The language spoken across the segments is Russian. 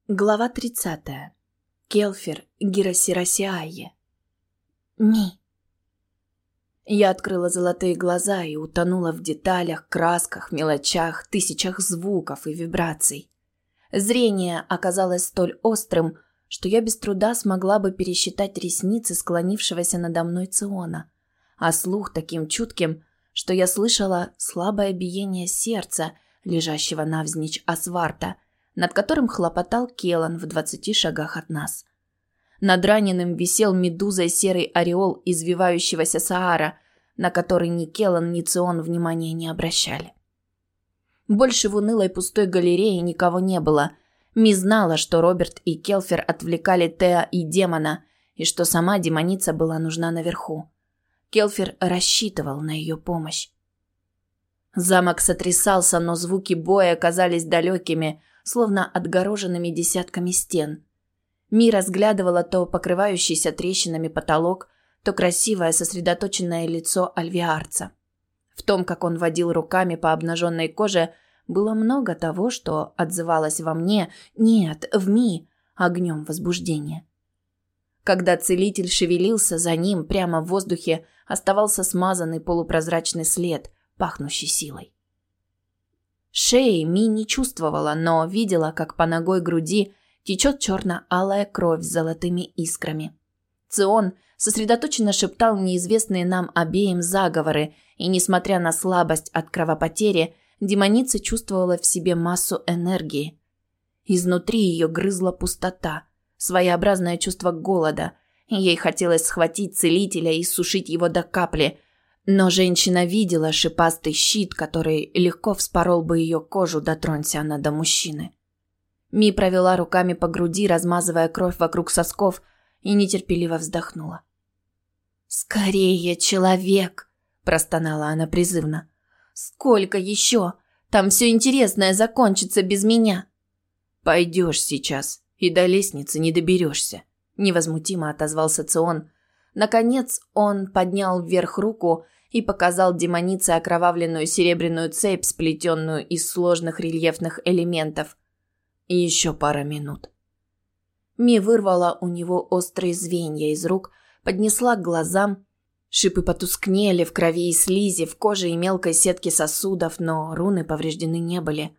Глава 30. Келфер Гиросиросиайе. Ми. Я открыла золотые глаза и утонула в деталях, красках, мелочах, тысячах звуков и вибраций. Зрение оказалось столь острым, что я без труда смогла бы пересчитать ресницы склонившегося надо мной Циона, а слух таким чутким, что я слышала слабое биение сердца, лежащего навзничь Асварта, над которым хлопотал Келан в 20 шагах от нас. Над раненым висел медузой серый ореол извивающегося Саара, на который ни Келан, ни Цион внимания не обращали. Больше в унылой пустой галерее никого не было. Ми знала, что Роберт и Келфер отвлекали Теа и демона, и что сама демоница была нужна наверху. Келфер рассчитывал на ее помощь. Замок сотрясался, но звуки боя казались далекими, словно отгороженными десятками стен. Ми разглядывала то покрывающийся трещинами потолок, то красивое сосредоточенное лицо альвиарца. В том, как он водил руками по обнаженной коже, было много того, что отзывалось во мне, нет, в Ми, огнем возбуждения. Когда целитель шевелился, за ним прямо в воздухе оставался смазанный полупрозрачный след, пахнущий силой. Шеи Ми не чувствовала, но видела, как по ногой груди течет черно-алая кровь с золотыми искрами. Цион сосредоточенно шептал неизвестные нам обеим заговоры, и, несмотря на слабость от кровопотери, демоница чувствовала в себе массу энергии. Изнутри ее грызла пустота, своеобразное чувство голода, и ей хотелось схватить целителя и сушить его до капли. Но женщина видела шипастый щит, который легко вспорол бы ее кожу, дотронься она до мужчины. Ми провела руками по груди, размазывая кровь вокруг сосков, и нетерпеливо вздохнула. «Скорее, человек!» – простонала она призывно. «Сколько еще? Там все интересное закончится без меня!» «Пойдешь сейчас, и до лестницы не доберешься», – невозмутимо отозвался Цион. Наконец он поднял вверх руку и показал демонице окровавленную серебряную цепь, сплетенную из сложных рельефных элементов. И еще пара минут. Ми вырвала у него острые звенья из рук, поднесла к глазам. Шипы потускнели в крови и слизи, в коже и мелкой сетке сосудов, но руны повреждены не были.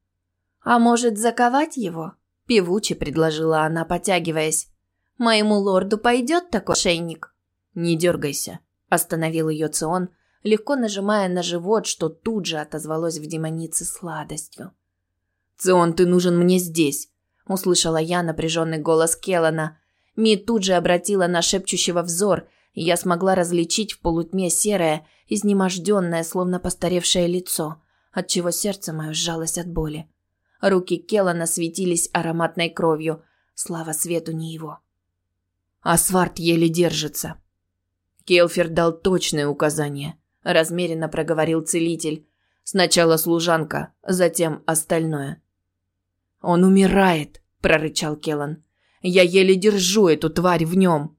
«А может, заковать его?» – певуче предложила она, потягиваясь. «Моему лорду пойдет такой ошейник?» «Не дергайся», – остановил ее Цион, легко нажимая на живот, что тут же отозвалось в демонице сладостью. «Цион, ты нужен мне здесь», – услышала я напряженный голос Келана. Ми тут же обратила на шепчущего взор, и я смогла различить в полутьме серое, изнеможденное, словно постаревшее лицо, отчего сердце мое сжалось от боли. Руки Келана светились ароматной кровью, слава свету не его. Асварт еле держится. Келфер дал точные указания, размеренно проговорил целитель. Сначала служанка, затем остальное. Он умирает, прорычал Келан. Я еле держу эту тварь в нем.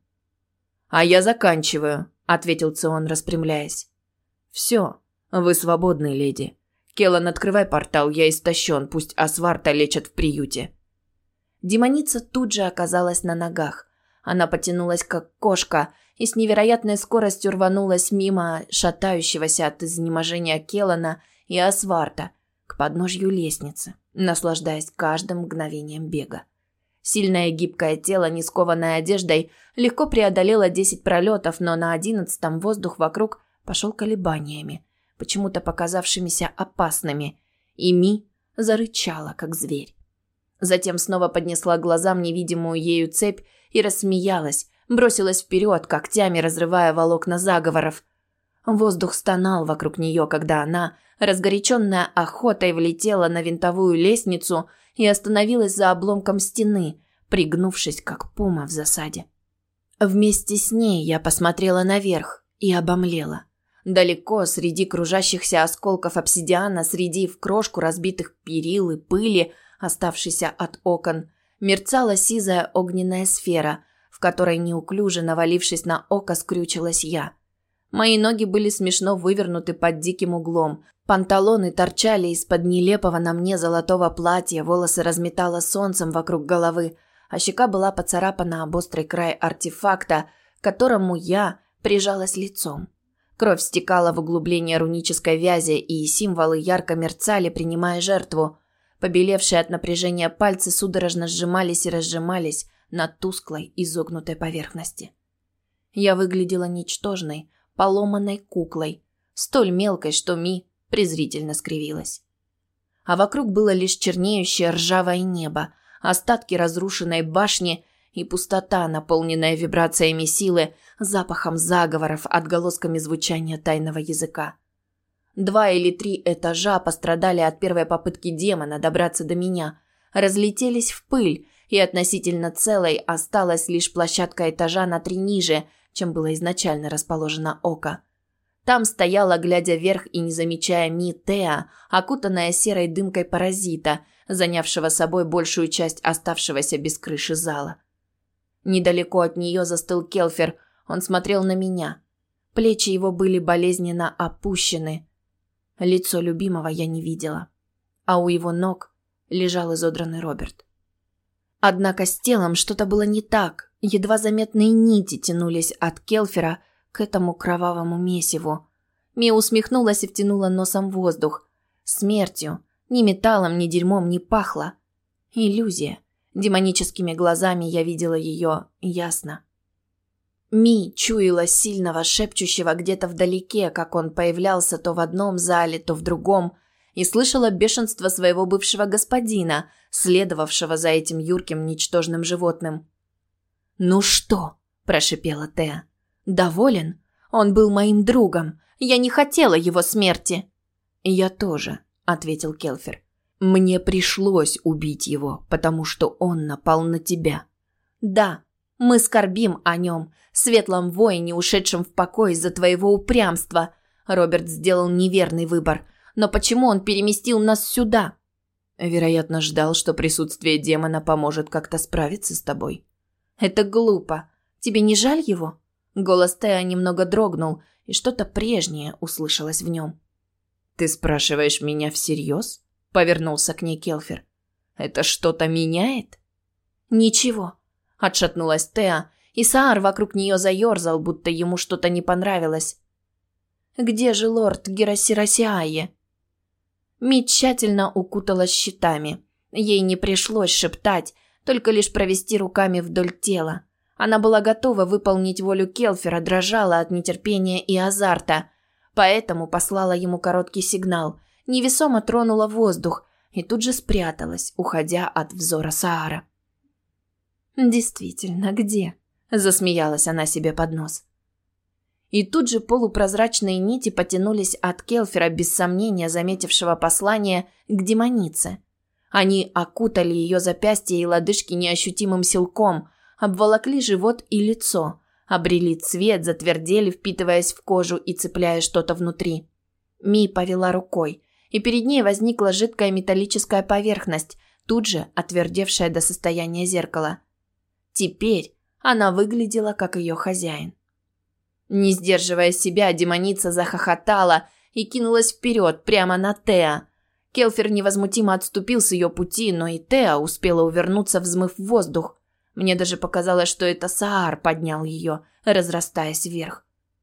А я заканчиваю, ответил Цион, распрямляясь. Все, вы свободны, леди. Келан, открывай портал, я истощен, пусть Асварта лечат в приюте. Демоница тут же оказалась на ногах. Она потянулась, как кошка, и с невероятной скоростью рванулась мимо шатающегося от изнеможения Келана и Асварта к подножью лестницы, наслаждаясь каждым мгновением бега. Сильное гибкое тело, не скованное одеждой, легко преодолело 10 пролетов, но на 11-м воздух вокруг пошел колебаниями, почему-то показавшимися опасными, и Ми зарычала, как зверь. Затем снова поднесла к глазам невидимую ею цепь и рассмеялась, бросилась вперед, когтями разрывая волокна заговоров. Воздух стонал вокруг нее, когда она, разгоряченная охотой, влетела на винтовую лестницу и остановилась за обломком стены, пригнувшись, как пума в засаде. Вместе с ней я посмотрела наверх и обомлела. Далеко, среди кружащихся осколков обсидиана, среди в крошку разбитых перил и пыли, оставшейся от окон, мерцала сизая огненная сфера, в которой, неуклюже навалившись на око, скрючилась я. Мои ноги были смешно вывернуты под диким углом, Панталоны торчали из-под нелепого на мне золотого платья, волосы разметало солнцем вокруг головы, а щека была поцарапана об острый край артефакта, к которому я прижалась лицом. Кровь стекала в углубление рунической вязи, и символы ярко мерцали, принимая жертву. Побелевшие от напряжения пальцы судорожно сжимались и разжимались на тусклой изогнутой поверхности. Я выглядела ничтожной, поломанной куклой, столь мелкой, что Ми презрительно скривилась. А вокруг было лишь чернеющее ржавое небо, остатки разрушенной башни и пустота, наполненная вибрациями силы, запахом заговоров, отголосками звучания тайного языка. 2 или 3 этажа пострадали от первой попытки демона добраться до меня, разлетелись в пыль, и относительно целой осталась лишь площадка этажа на 3 ниже, чем было изначально расположено око. Там стояла, глядя вверх и не замечая Ми, Теа, окутанная серой дымкой паразита, занявшего собой большую часть оставшегося без крыши зала. Недалеко от нее застыл Келфер, он смотрел на меня. Плечи его были болезненно опущены. Лицо любимого я не видела. А у его ног лежал изодранный Роберт. Однако с телом что-то было не так. Едва заметные нити тянулись от Келфера к этому кровавому месиву. Ми усмехнулась и втянула носом воздух. Смертью, ни металлом, ни дерьмом не пахло. Иллюзия. Демоническими глазами я видела ее ясно. Ми чуяла сильного, шепчущего где-то вдалеке, как он появлялся то в одном зале, то в другом, и слышала бешенство своего бывшего господина, следовавшего за этим юрким ничтожным животным. «Ну что?» – прошипела Теа. «Доволен? Он был моим другом. Я не хотела его смерти». «Я тоже», – ответил Келфер. «Мне пришлось убить его, потому что он напал на тебя». «Да, мы скорбим о нем, светлом воине, ушедшем в покой из-за твоего упрямства. Роберт сделал неверный выбор. Но почему он переместил нас сюда?» «Вероятно, ждал, что присутствие демона поможет как-то справиться с тобой». «Это глупо. Тебе не жаль его?» Голос Теа немного дрогнул, и что-то прежнее услышалось в нем. «Ты спрашиваешь меня всерьез?» – повернулся к ней Келфер. «Это что-то меняет?» «Ничего», – отшатнулась Теа, и Саар вокруг нее заерзал, будто ему что-то не понравилось. «Где же лорд Герасирасиае?» Ми тщательно укуталась щитами. Ей не пришлось шептать, только лишь провести руками вдоль тела. Она была готова выполнить волю Келфера, дрожала от нетерпения и азарта. Поэтому послала ему короткий сигнал, невесомо тронула воздух и тут же спряталась, уходя от взора Саара. «Действительно, где?» – засмеялась она себе под нос. И тут же полупрозрачные нити потянулись от Келфера, без сомнения заметившего послание, к демонице. Они окутали ее запястья и лодыжки неощутимым силком, обволокли живот и лицо, обрели цвет, затвердели, впитываясь в кожу и цепляя что-то внутри. Ми повела рукой, и перед ней возникла жидкая металлическая поверхность, тут же отвердевшая до состояния зеркала. Теперь она выглядела, как ее хозяин. Не сдерживая себя, демоница захохотала и кинулась вперед, прямо на Теа. Келфер невозмутимо отступил с ее пути, но и Теа успела увернуться, взмыв в воздух. Мне даже показалось, что это Саар поднял ее, разрастаясь вверх.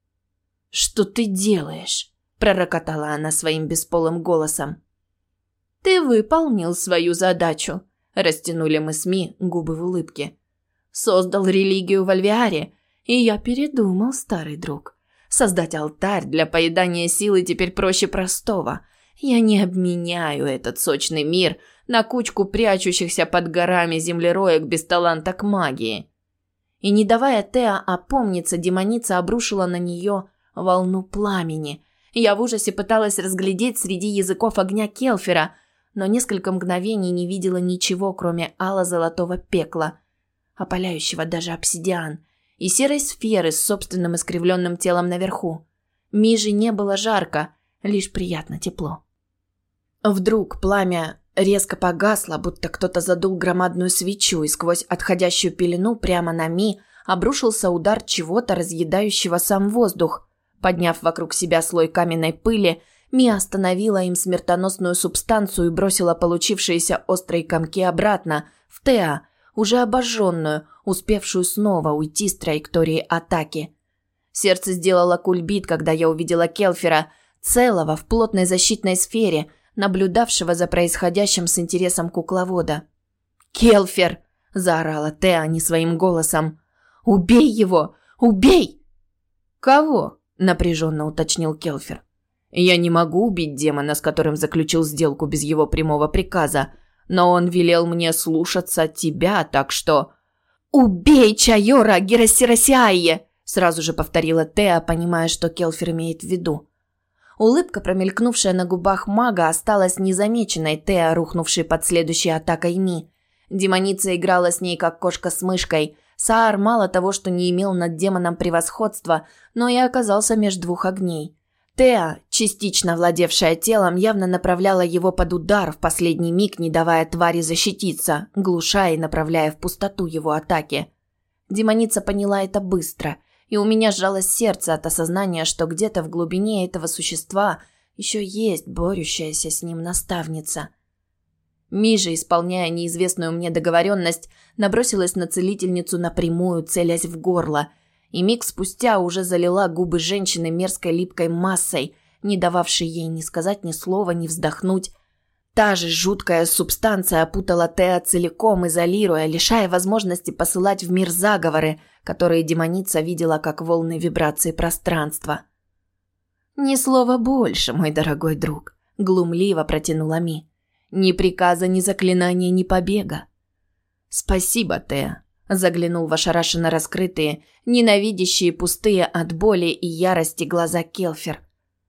«Что ты делаешь?» – пророкотала она своим бесполым голосом. «Ты выполнил свою задачу», – растянули мы с Ми губы в улыбке. «Создал религию в Альвиаре, и я передумал, старый друг. Создать алтарь для поедания силы теперь проще простого. Я не обменяю этот сочный мир на кучку прячущихся под горами землероек без таланта к магии». И не давая Теа опомниться, демоница обрушила на нее волну пламени. Я в ужасе пыталась разглядеть среди языков огня Келфера, но несколько мгновений не видела ничего, кроме ало-золотого пекла, опаляющего даже обсидиан, и серой сферы с собственным искривленным телом наверху. Миже не было жарко, лишь приятно тепло. Вдруг пламя резко погасло, будто кто-то задул громадную свечу, и сквозь отходящую пелену прямо на Ми обрушился удар чего-то, разъедающего сам воздух. Подняв вокруг себя слой каменной пыли, Ми остановила им смертоносную субстанцию и бросила получившиеся острые комки обратно, в Теа, уже обожженную, успевшую снова уйти с траектории атаки. Сердце сделало кульбит, когда я увидела Келфера, целого в плотной защитной сфере, наблюдавшего за происходящим с интересом кукловода. «Келфер!» – заорала Теа не своим голосом. «Убей его! Убей!» «Кого?» – напряженно уточнил Келфер. «Я не могу убить демона, с которым заключил сделку без его прямого приказа, но он велел мне слушаться тебя, так что...» «Убей Чайора Гиросиросиайе!» – сразу же повторила Теа, понимая, что Келфер имеет в виду. Улыбка, промелькнувшая на губах мага, осталась незамеченной Теа, рухнувшей под следующей атакой Ми. Демоница играла с ней, как кошка с мышкой. Саар мало того, что не имел над демоном превосходства, но и оказался меж двух огней. Теа, частично владевшая телом, явно направляла его под удар в последний миг, не давая твари защититься, глушая и направляя в пустоту его атаки. Демоница поняла это быстро, и у меня сжалось сердце от осознания, что где-то в глубине этого существа еще есть борющаяся с ним наставница. Ми же, исполняя неизвестную мне договоренность, набросилась на целительницу напрямую, целясь в горло, и миг спустя уже залила губы женщины мерзкой липкой массой, не дававшей ей ни сказать ни слова, ни вздохнуть. Та же жуткая субстанция опутала Теа целиком, изолируя, лишая возможности посылать в мир заговоры, которые демоница видела как волны вибрации пространства. «Ни слова больше, мой дорогой друг», – глумливо протянула Ми. «Ни приказа, ни заклинания, ни побега». «Спасибо, Теа», – заглянул в ошарашенно раскрытые, ненавидящие, пустые от боли и ярости глаза Келфер.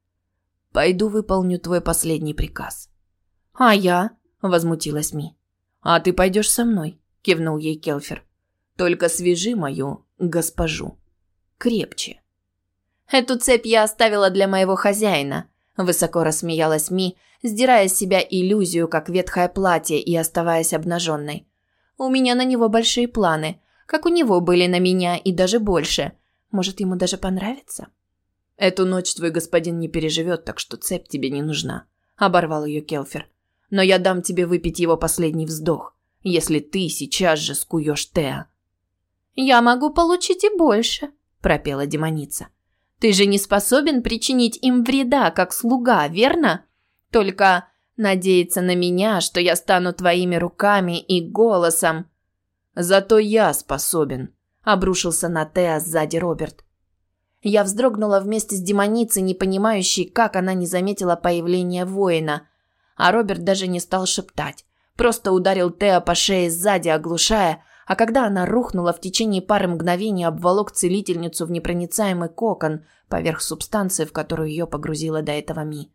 «Пойду выполню твой последний приказ». «А я?» – возмутилась Ми. «А ты пойдешь со мной», – кивнул ей Келфер. «Только свяжи мою госпожу крепче». «Эту цепь я оставила для моего хозяина», – высоко рассмеялась Ми, сдирая с себя иллюзию, как ветхое платье, и оставаясь обнаженной. «У меня на него большие планы, как у него были на меня, и даже больше. Может, ему даже понравится?» «Эту ночь твой господин не переживет, так что цепь тебе не нужна», – оборвал ее Келфер. «Но я дам тебе выпить его последний вздох, если ты сейчас же скуешь Теа». «Я могу получить и больше», – пропела демоница. «Ты же не способен причинить им вреда, как слуга, верно? Только надеяться на меня, что я стану твоими руками и голосом». «Зато я способен», – обрушился на Теа сзади Роберт. Я вздрогнула вместе с демоницей, не понимающей, как она не заметила появления воина. А Роберт даже не стал шептать. Просто ударил Теа по шее сзади, оглушая, а когда она рухнула, в течение пары мгновений обволок целительницу в непроницаемый кокон поверх субстанции, в которую ее погрузила до этого Ми.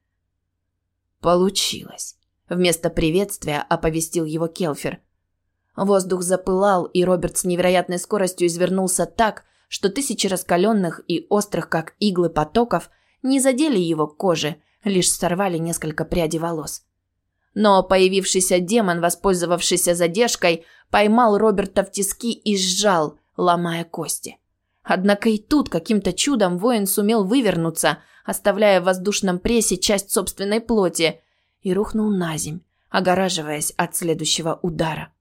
«Получилось», – вместо приветствия оповестил его Келфер. Воздух запылал, и Роберт с невероятной скоростью извернулся так, что тысячи раскаленных и острых, как иглы, потоков не задели его кожи, лишь сорвали несколько прядей волос. Но появившийся демон, воспользовавшийся задержкой, поймал Роберта в тиски и сжал, ломая кости. Однако и тут каким-то чудом воин сумел вывернуться, оставляя в воздушном прессе часть собственной плоти, и рухнул наземь, огораживаясь от следующего удара.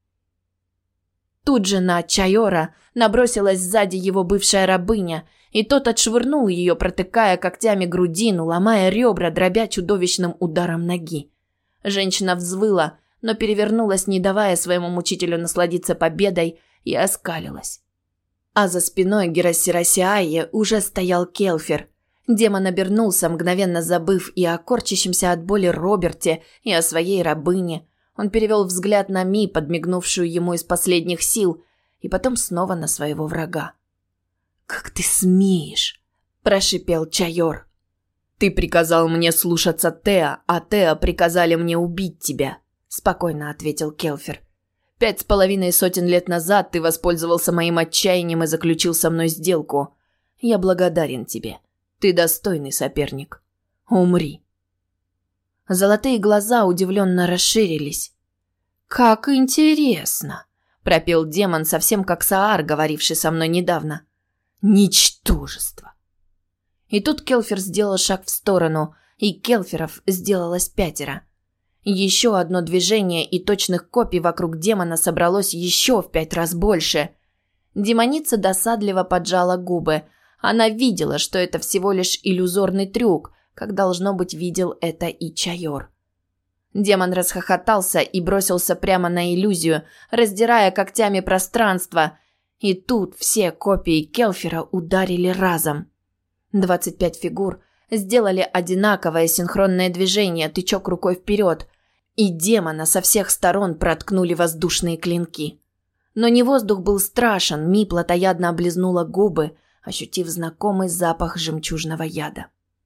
Тут же на Чайора набросилась сзади его бывшая рабыня, и тот отшвырнул ее, протыкая когтями грудину, ломая ребра, дробя чудовищным ударом ноги. Женщина взвыла, но перевернулась, не давая своему мучителю насладиться победой, и оскалилась. А за спиной Гиросиросиайе уже стоял Келфер. Демон обернулся, мгновенно забыв и о корчащемся от боли Роберте, и о своей рабыне. Он перевел взгляд на Ми, подмигнувшую ему из последних сил, и потом снова на своего врага. «Как ты смеешь?» – прошипел Чайор. «Ты приказал мне слушаться Теа, а Теа приказали мне убить тебя», – спокойно ответил Келфер. 5,5 сотен лет назад ты воспользовался моим отчаянием и заключил со мной сделку. Я благодарен тебе. Ты достойный соперник. Умри». Золотые глаза удивленно расширились. «Как интересно!» – пропел демон, совсем как Саар, говоривший со мной недавно. «Ничтожество!» И тут Келфер сделал шаг в сторону. и келферов сделалось 5. Еще одно движение, и точных копий вокруг демона собралось еще в 5 раз больше. Демоница досадливо поджала губы. Она видела, что это всего лишь иллюзорный трюк, как, должно быть, видел это и Чайор. Демон расхохотался и бросился прямо на иллюзию, раздирая когтями пространство. И тут все копии Келфера ударили разом. 25 фигур сделали одинаковое синхронное движение, тычок рукой вперед, и демона со всех сторон проткнули воздушные клинки. Но не воздух был страшен, Ми плотоядно облизнула губы, ощутив знакомый запах жемчужного яда.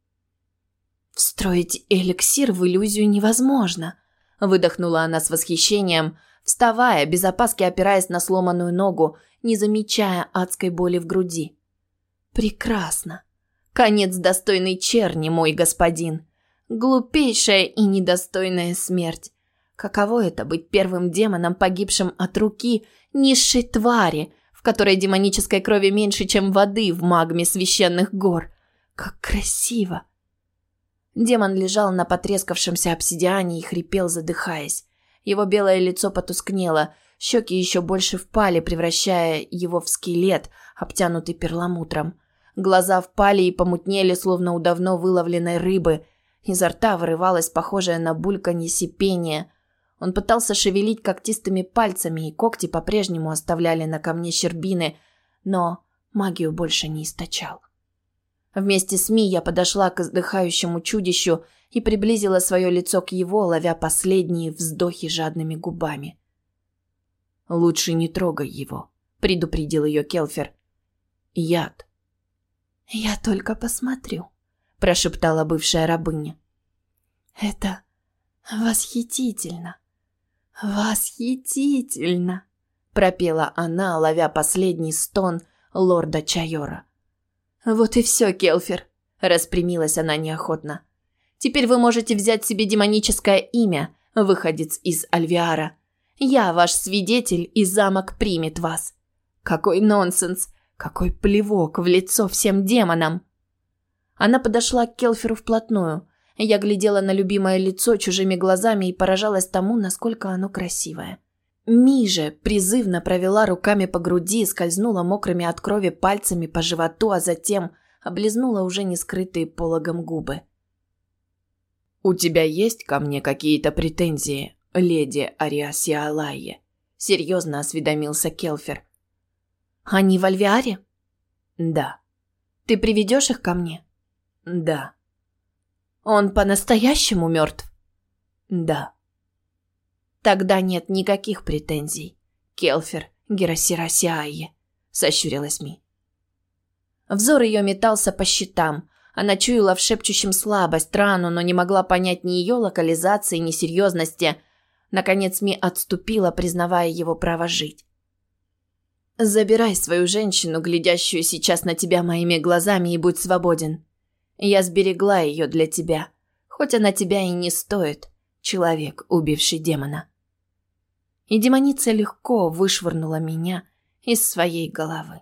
«Встроить эликсир в иллюзию невозможно», – выдохнула она с восхищением, вставая, без опаски опираясь на сломанную ногу, не замечая адской боли в груди. «Прекрасно. Конец достойной черни, мой господин. Глупейшая и недостойная смерть. Каково это быть первым демоном, погибшим от руки низшей твари, в которой демонической крови меньше, чем воды в магме священных гор? Как красиво!» Демон лежал на потрескавшемся обсидиане и хрипел, задыхаясь. Его белое лицо потускнело, щеки еще больше впали, превращая его в скелет, обтянутый перламутром. Глаза впали и помутнели, словно у давно выловленной рыбы. Изо рта вырывалось похожее на бульканье сипение. Он пытался шевелить когтистыми пальцами, и когти по-прежнему оставляли на камне щербины, но магию больше не источал. Вместе с Ми я подошла к издыхающему чудищу и приблизила свое лицо к его, ловя последние вздохи жадными губами. «Лучше не трогай его», – предупредил ее Келфер. «Яд». «Я только посмотрю», – прошептала бывшая рабыня. «Это восхитительно, восхитительно», – пропела она, ловя последний стон лорда Чайора. «Вот и все, Келфер», – распрямилась она неохотно. «Теперь вы можете взять себе демоническое имя, выходец из Альвиара. Я ваш свидетель, и замок примет вас. Какой нонсенс, какой плевок в лицо всем демонам!» Она подошла к Келферу вплотную. Я глядела на любимое лицо чужими глазами и поражалась тому, насколько оно красивое. Ми же призывно провела руками по груди, скользнула мокрыми от крови пальцами по животу, а затем облизнула уже не скрытые пологом губы. «У тебя есть ко мне какие-то претензии, леди Ариасиалайе?» – серьезно осведомился Келфер. «Они в Альвиаре?» «Да». «Ты приведешь их ко мне?» «Да». «Он по-настоящему мертв?» «Да». «Тогда нет никаких претензий, Келфер Герасирасиайе», – сощурилась Ми. Взор ее метался по щитам. Она чуяла в шепчущем слабость, рану, но не могла понять ни ее локализации, ни серьезности. Наконец Ми отступила, признавая его право жить. «Забирай свою женщину, глядящую сейчас на тебя моими глазами, и будь свободен. Я сберегла ее для тебя, хоть она тебя и не стоит, человек, убивший демона». И демоница легко вышвырнула меня из своей головы.